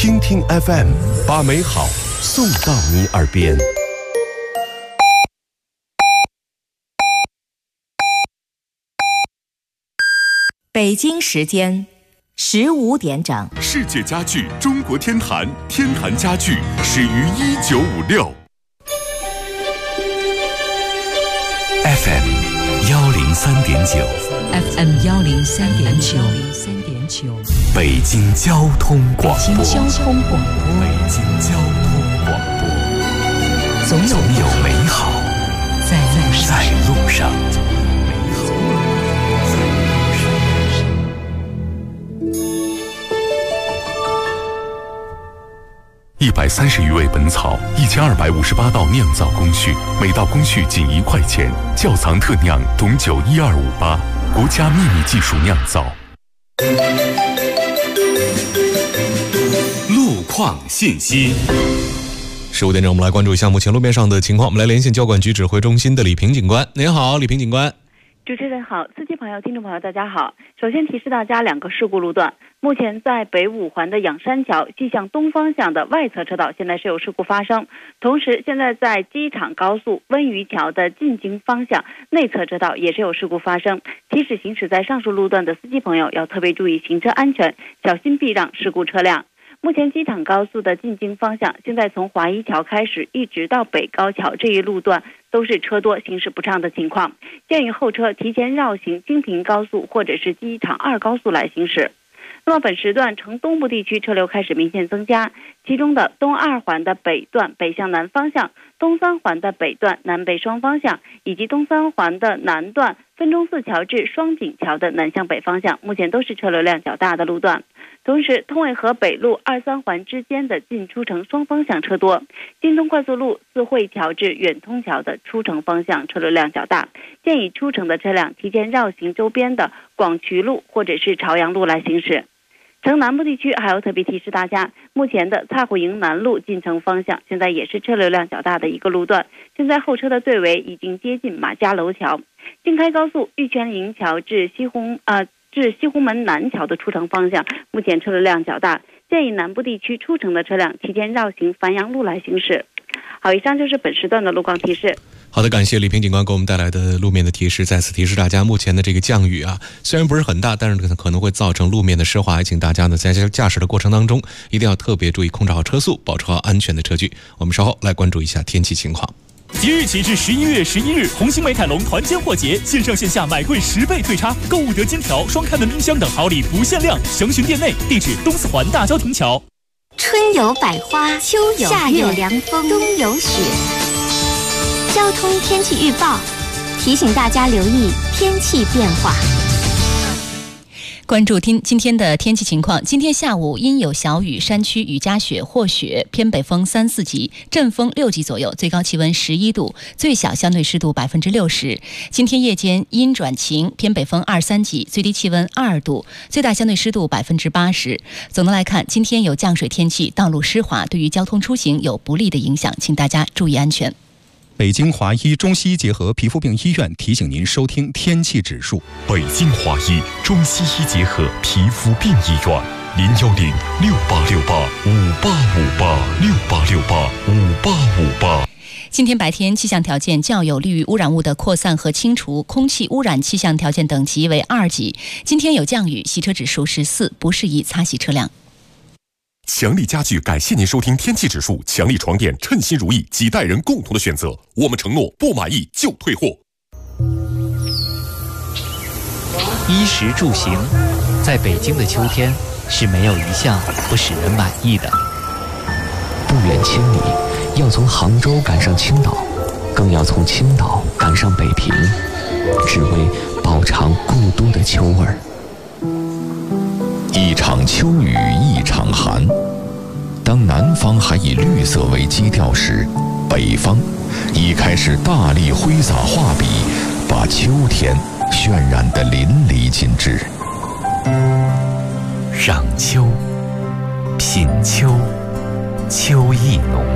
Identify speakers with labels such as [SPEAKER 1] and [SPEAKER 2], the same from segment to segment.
[SPEAKER 1] 听听 FM， 把美好送到你耳边。
[SPEAKER 2] 北京时间15点整。
[SPEAKER 3] 世界家具中国天坛，天坛家具始于1956。
[SPEAKER 1] FM 103.9
[SPEAKER 4] FM 103.9，
[SPEAKER 1] 北京交通广播。
[SPEAKER 4] 北京交通广播，总有美好在路上。
[SPEAKER 3] 130余味本草，1258道酿造工序，每道工序仅1块钱。窖藏特酿董酒12588，国家秘密技术酿造。
[SPEAKER 1] 路况信息。
[SPEAKER 5] 15点整，我们来关注一下目前路面上的情况。我们来连线交管局指挥中心的李平警官。您好，李平警官。
[SPEAKER 6] 主持人好，司机朋友、听众朋友，大家好。首先提示大家2个事故路段。目前在北五环的仰山桥西向东方向的外侧车道现在是有事故发生，同时现在在机场高速温榆桥的进京方向内侧车道也是有事故发生，提示行驶在上述路段的司机朋友要特别注意行车安全，小心避让事故车辆。目前机场高速的进京方向现在从华一桥开始一直到北高桥这一路段都是车多行驶不畅的情况，建议后车提前绕行京平高速或者是机场2高速来行驶。那么本时段城东部地区车流开始明显增加，其中的东2环的北段北向南方向，东3环的北段南北双方向，以及东3环的南段分钟寺桥至双井桥的南向北方向，目前都是车流量较大的路段。同时通惠河北路2、3环之间的进出城双方向车多，京东快速路四惠桥至远通桥的出城方向车流量较大，建议出城的车辆提前绕行周边的广渠路或者是朝阳路来行驶。城南部地区还要特别提示大家，目前的蔡户营南路进城方向现在也是车流量较大的一个路段，现在后车的队尾已经接近马家楼桥。京开高速玉泉营桥至西红门南桥的出城方向目前车流量较大，建议南部地区出城的车辆提前绕行繁阳路来行驶。好，以上就是本时段的路况提示。
[SPEAKER 5] 好的，感谢李平警官给我们带来的路面的提示。再次提示大家，目前的这个降雨啊，虽然不是很大，但是可能会造成路面的湿滑，请大家呢在驾驶的过程当中一定要特别注意控制好车速，保持好安全的车距。我们稍后来关注一下天气情况。
[SPEAKER 7] 即日起至11月11日，红星美凯龙团坚货节，线上线下买贵10倍退差，购物得金条、双开门冰箱等好礼不限量，详询店内。地址东四环大郊亭桥。
[SPEAKER 8] 春有百花，秋有夏有凉风，冬有雪。交通天气预报提醒大家留意天气变化。
[SPEAKER 4] 关注今天的天气情况。今天下午阴有小雨，山区雨夹雪或雪，偏北风3、4级，阵风6级左右，最高气温11度，最小相对湿度60%。今天夜间阴转晴，偏北风2、3级，最低气温2度，最大相对湿度80%。总的来看，今天有降水天气，道路湿滑，对于交通出行有不利的影响，请大家注意安全。
[SPEAKER 9] 北京华医中西医结合皮肤病医院提醒您收听天气指数。
[SPEAKER 3] 北京华医中西医结合皮肤病医院，0106868585858，6885858。
[SPEAKER 4] 今天白天气象条件较有利于污染物的扩散和清除，空气污染气象条件等级为2级。今天有降雨，洗车指数是4，不适宜擦洗车辆。
[SPEAKER 3] 强力家具感谢您收听天气指数，强力床垫称心如意，几代人共同的选择，我们承诺不满意就退货。
[SPEAKER 10] 衣食住行，在北京的秋天是没有一项不使人满意的。
[SPEAKER 11] 不远千里，要从杭州赶上青岛，更要从青岛赶上北平，只为饱尝故都的秋味儿。
[SPEAKER 12] 一场秋雨一场寒，当南方还以绿色为基调时，北方已开始大力挥洒画笔，把秋天渲染得淋漓尽致。
[SPEAKER 13] 赏秋，品秋，秋意浓。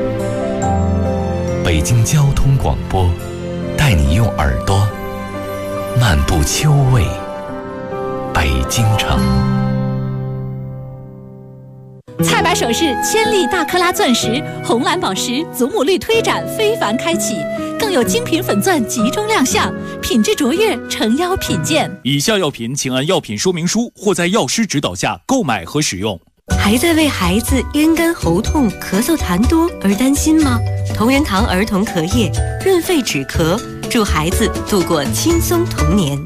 [SPEAKER 13] 北京交通广播带你用耳朵漫步秋味北京城。
[SPEAKER 14] 菜百首饰千粒大克拉钻石、红蓝宝石祖母绿推展非凡开启，更有精品粉钻集中亮相，品质卓越，诚邀品鉴。
[SPEAKER 7] 以下药品请按药品说明书或在药师指导下购买和使用。
[SPEAKER 15] 还在为孩子咽干喉痛、咳嗽痰多而担心吗？同仁堂儿童咳液润肺止咳，助孩子度过轻松童年。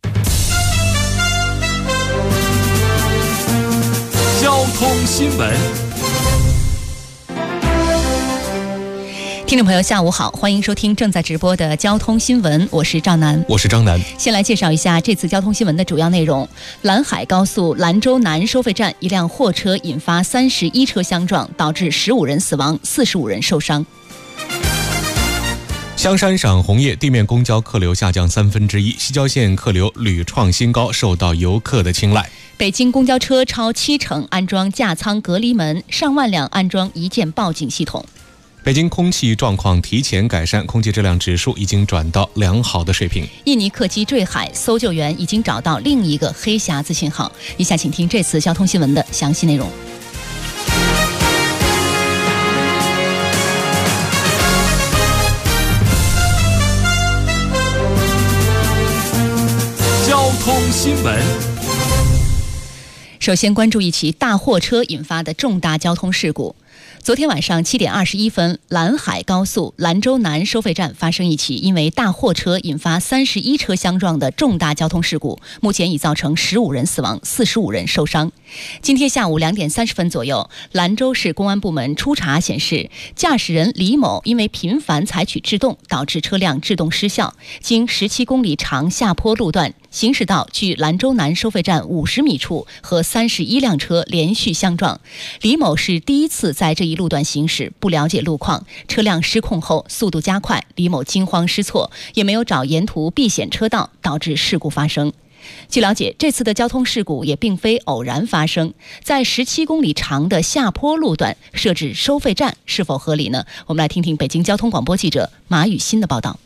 [SPEAKER 7] 交通新闻。
[SPEAKER 4] 听众朋友下午好，欢迎收听正在直播的交通新闻，我是赵楠，
[SPEAKER 5] 我是张楠。
[SPEAKER 4] 先来介绍一下这次交通新闻的主要内容。兰海高速兰州南收费站一辆货车引发31车相撞，导致15人死亡，45人受伤。
[SPEAKER 5] 香山赏红叶，地面公交客流下降1/3，西郊线客流屡创新高，受到游客的青睐。
[SPEAKER 4] 北京公交车超70%安装架舱隔离门，上万辆安装一键报警系统。
[SPEAKER 5] 北京空气状况提前改善，空气质量指数已经转到良好的水平。
[SPEAKER 4] 印尼客机坠海，搜救员已经找到另一个黑匣子信号。以下请听这次交通新闻的详细内容。
[SPEAKER 7] 交通新闻。
[SPEAKER 4] 首先关注一起大货车引发的重大交通事故。昨天晚上7点21分，兰海高速兰州南收费站发生一起因为大货车引发31车相撞的重大交通事故，目前已造成15人死亡，45人受伤。今天下午2点30分左右，兰州市公安部门初查显示，驾驶人李某因为频繁采取制动，导致车辆制动失效，经17公里长下坡路段行驶到距兰州南收费站50米处和31辆车连续相撞。李某是第一次在这一路段行驶，不了解路况，车辆失控后速度加快，李某惊慌失措，也没有找沿途避险车道，导致事故发生。据了解，这次的交通事故也并非偶然发生，在17公里长的下坡路段设置收费站是否合理呢？我们来听听北京交通广播记者马雨欣的报道。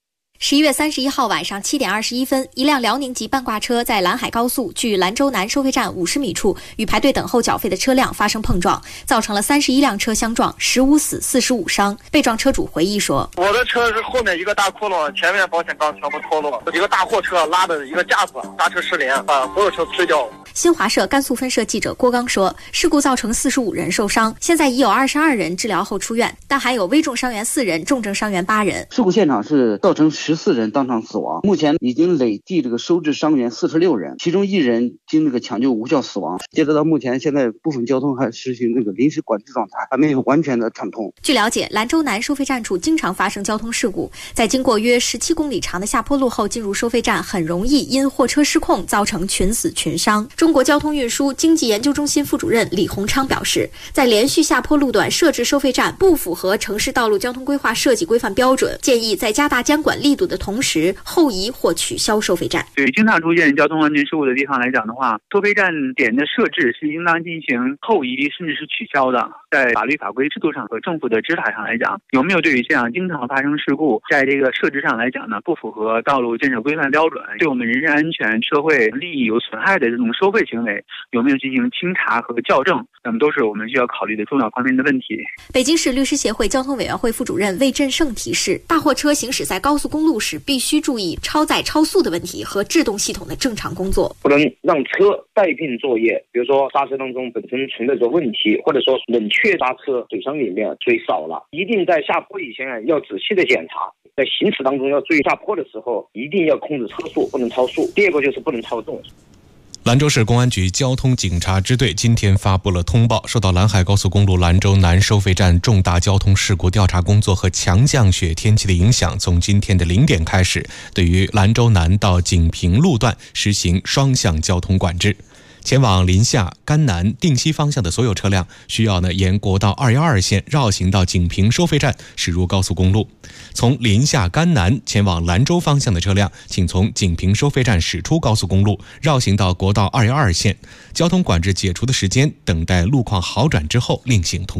[SPEAKER 16] 11月31号晚上7点21分，一辆辽宁籍半挂车在兰海高速距兰州南收费站50米处与排队等候缴费的车辆发生碰撞，造成了31辆车相撞，15死45伤。被撞车主回忆说：“
[SPEAKER 17] 我的车是后面一个大窟窿，前面保险杠全部脱落，一个大货车拉的一个架子，刹车失联，把所有车推掉。”
[SPEAKER 16] 新华社甘肃分社记者郭刚说，事故造成45人受伤，现在已有22人治疗后出院，但还有危重伤员4人，重症伤员8人。
[SPEAKER 18] 事故现场是造成14人当场死亡，目前已经累计收治伤员46人，其中1人经抢救无效死亡。截止到目前，现在部分交通还实行临时管制状态，还没有完全的畅通。
[SPEAKER 16] 据了解，兰州南收费站处经常发生交通事故，在经过约17公里长的下坡路后进入收费站，很容易因货车失控造成群死群伤。中国交通运输经济研究中心副主任李洪昌表示，在连续下坡路段设置收费站不符合城市道路交通规划设计规范标准，建议在加大监管力度的同时后移或取消收费站。
[SPEAKER 19] 对经常出现交通安全事故的地方来讲的话，收费站点的设置是应当进行后移甚至是取消的。在法律法规制度上和政府的指导上来讲，有没有对于这样经常发生事故，在这个设置上来讲呢，不符合道路建设规范标准，对我们人身安全、社会利益有损害的这种收费行为，有没有进行清查和校正，那么都是我们需要考虑的重要方面的问题。
[SPEAKER 16] 北京市律师协会交通委员会副主任魏振胜提示，大货车行驶在高速公路时必须注意超载超速的问题和制动系统的正常工作，
[SPEAKER 20] 不能让车带病作业，比如说刹车当中本身存在着问题，或者说冷却刹车水箱里面水少了，一定在下坡以前要仔细的检查，在行驶当中要注意下坡的时候一定要控制车速，不能超速。第二个就是不能超重。
[SPEAKER 5] 兰州市公安局交通警察支队今天发布了通报，受到兰海高速公路兰州南收费站重大交通事故调查工作和强降雪天气的影响，从今天的0点开始，对于兰州南到锦屏路段实行双向交通管制。前往临夏、甘南、定西方向的所有车辆需要沿国道212线绕行到锦屏收费站驶入高速公路。从临夏、甘南前往兰州方向的车辆，请从锦屏收费站驶出高速公路，绕行到国道212线。交通管制解除的时间，等待路况好转之后另行通知。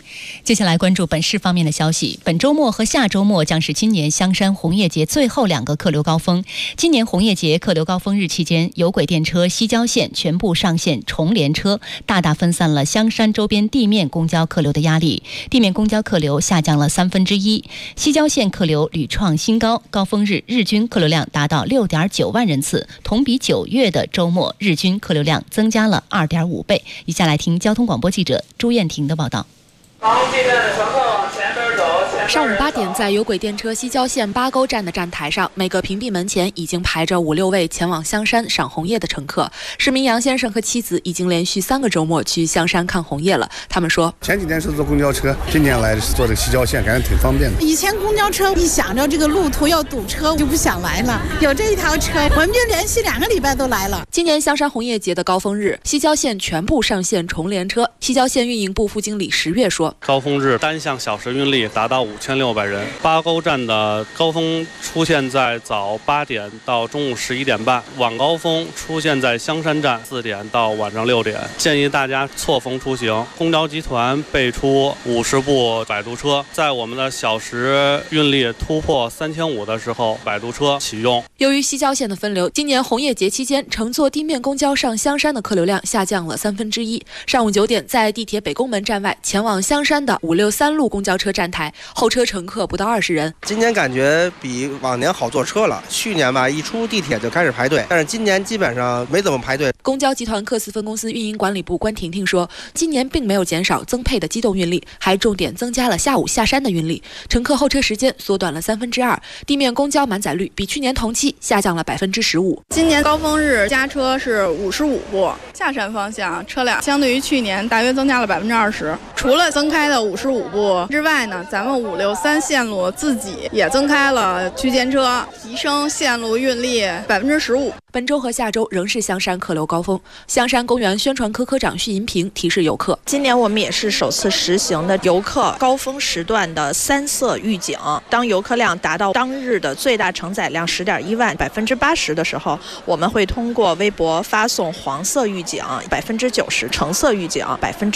[SPEAKER 4] 接下来关注本市方面的消息。本周末和下周末将是今年香山红叶节最后2个客流高峰。今年红叶节客流高峰日期间，有轨电车西郊线全部上线重联车，大大分散了香山周边地面公交客流的压力，地面公交客流下降了1/3，西郊线客流屡创新高，高峰日日均客流量达到6.9万人次，同比9月的周末日均客流量增加了2.5倍。以下来听交通广播记者朱燕婷的报道。
[SPEAKER 21] 上午8点，在有轨电车西郊线8沟站的站台上，每个屏蔽门前已经排着5、6位前往香山赏红叶的乘客。市民杨先生和妻子已经连续3个周末去香山看红叶了。他们说，
[SPEAKER 22] 前几天是坐公交车，今年来是坐这个西郊线，感觉挺方便的。
[SPEAKER 23] 以前公交车一想着这个路途要堵车，就不想来了。有这一条车，我们就连续2个礼拜都来了。
[SPEAKER 21] 今年香山红叶节的高峰日，西郊线全部上线重联车。西郊线运营部副经理石月说，
[SPEAKER 24] 高峰日单向小时运力达到5600人。8沟站的高峰出现在早8点到中午11点半，晚高峰出现在香山站4点到晚上6点。建议大家错峰出行。公交集团备出50部摆渡车，在我们的小时运力突破3500的时候，摆渡车启用。
[SPEAKER 21] 由于西郊线的分流，今年红叶节期间乘坐地面公交上香山的客流量下降了1/3。上午9点，在地铁北宫门站外前往香山的563路公交车站台，候车乘客不到20人。
[SPEAKER 25] 今年感觉比往年好坐车了。去年吧，一出地铁就开始排队，但是今年基本上没怎么排队。
[SPEAKER 21] 公交集团克斯分公司运营管理部关婷婷说，今年并没有减少增配的机动运力，还重点增加了下午下山的运力，乘客候车时间缩短了2/3，地面公交满载率比去年同期下降了15%。
[SPEAKER 26] 今年高峰日加车是55部，下山方向车辆相对于去年大约增加了20%。除了增开的55部之外呢，咱们563线路自己也增开了区间车，提升线路运力15%。
[SPEAKER 21] 本周和下周仍是香山客流高峰。香山公园宣传科科长徐银平提示游客，
[SPEAKER 27] 今年我们也是首次实行的游客高峰时段的3色预警。当游客量达到当日的最大承载量10.1万80%的时候，我们会通过微博发送黄色预警90%，橙色预警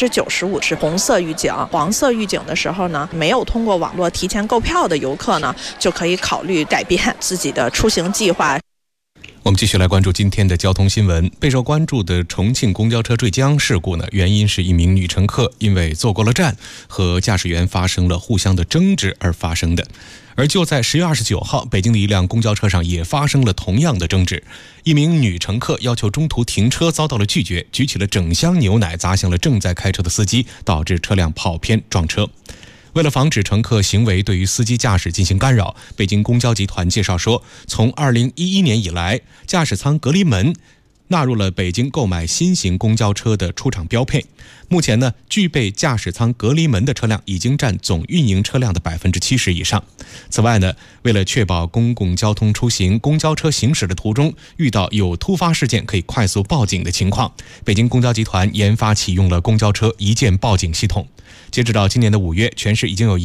[SPEAKER 27] 95%是红色预警。黄色预警的时候呢，没有通过网络提前购票的游客呢，就可以考虑改变自己的出行计划。
[SPEAKER 5] 我们继续来关注今天的交通新闻。备受关注的重庆公交车坠江事故呢，原因是一名女乘客因为坐过了站，和驾驶员发生了互相的争执而发生的。而就在10月29号，北京的一辆公交车上也发生了同样的争执。一名女乘客要求中途停车遭到了拒绝，举起了整箱牛奶砸向了正在开车的司机，导致车辆跑偏撞车。为了防止乘客行为对于司机驾驶进行干扰，北京公交集团介绍说，从2011年以来，驾驶舱隔离门纳入了北京购买新型公交车的出厂标配。目前呢，具备驾驶舱隔离门的车辆已经占总运营车辆的70%以上。此外呢，为了确保公共交通出行公交车行驶的途中遇到有突发事件可以快速报警的情况，北京公交集团研发启用了公交车一键报警系统。截止到今年的5月，全市已经有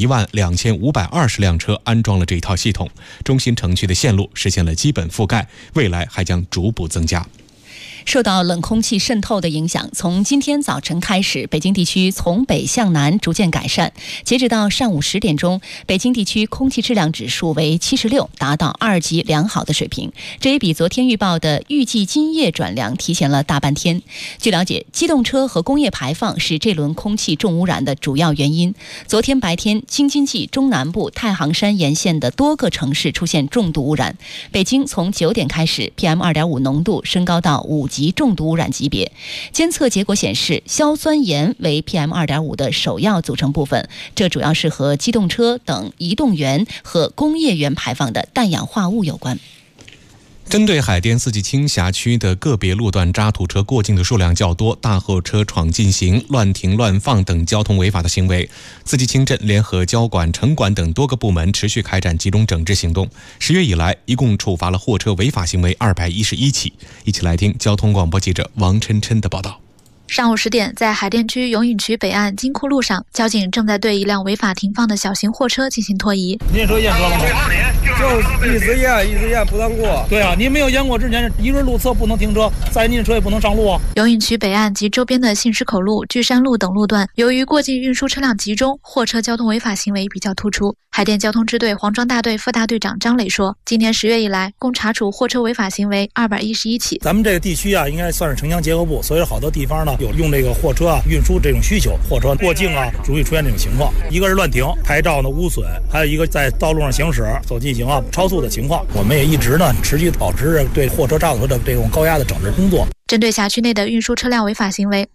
[SPEAKER 5] 12520辆车安装了这一套系统，中心城区的线路实现了基本覆盖，未来还将逐步增加。
[SPEAKER 4] 受到冷空气渗透的影响，从今天早晨开始，北京地区从北向南逐渐改善。截止到上午10点钟，北京地区空气质量指数为76，达到2级良好的水平。这也比昨天预报的预计今夜转凉提前了大半天。据了解，机动车和工业排放是这轮空气重污染的主要原因。昨天白天，京津冀中南部太行山沿线的多个城市出现重度污染。北京从9点开始 ，PM2.5 浓度升高到5级重度污染级别，监测结果显示，硝酸盐为 PM2.5 的首要组成部分，这主要是和机动车等移动源和工业源排放的氮氧化物有关。
[SPEAKER 5] 针对海淀四季青辖区的个别路段渣土车过境的数量较多，大货车闯禁行、乱停乱放等交通违法的行为，四季青镇联合交管、城管等多个部门持续开展集中整治行动。10月以来，一共处罚了货车违法行为211起。一起来听交通广播记者王琛琛的报道。
[SPEAKER 1] 上午10点，在海淀区永颐区北岸金库路上，交警正在对一辆违法停放的小型货车进行拖移。
[SPEAKER 2] 您说验车了吗？就一直验，不让过。对啊，您没有验过之前，一轮路侧不能停车，载您的车也不能上路啊。
[SPEAKER 1] 永颐区北岸及周边的信石口路、巨山路等路段，由于过境运输车辆集中，货车交通违法行为比较突出。海淀交通支队黄庄大队副大队长张磊说，今年10月以来，共查处货车违法行为211起。
[SPEAKER 2] 咱们这个地区啊，应该算是城乡结合部，所以好多地方呢有用这个货车运输这种需求，货车过境啊，容易出现这种情况。一个是乱停，牌照呢污损，还有一个在道路上行驶所进行超速的情况。我们也一直呢持续保持着对货车上头的这种高压的整治工作。
[SPEAKER 1] 针对辖区内的运输车辆违法行为，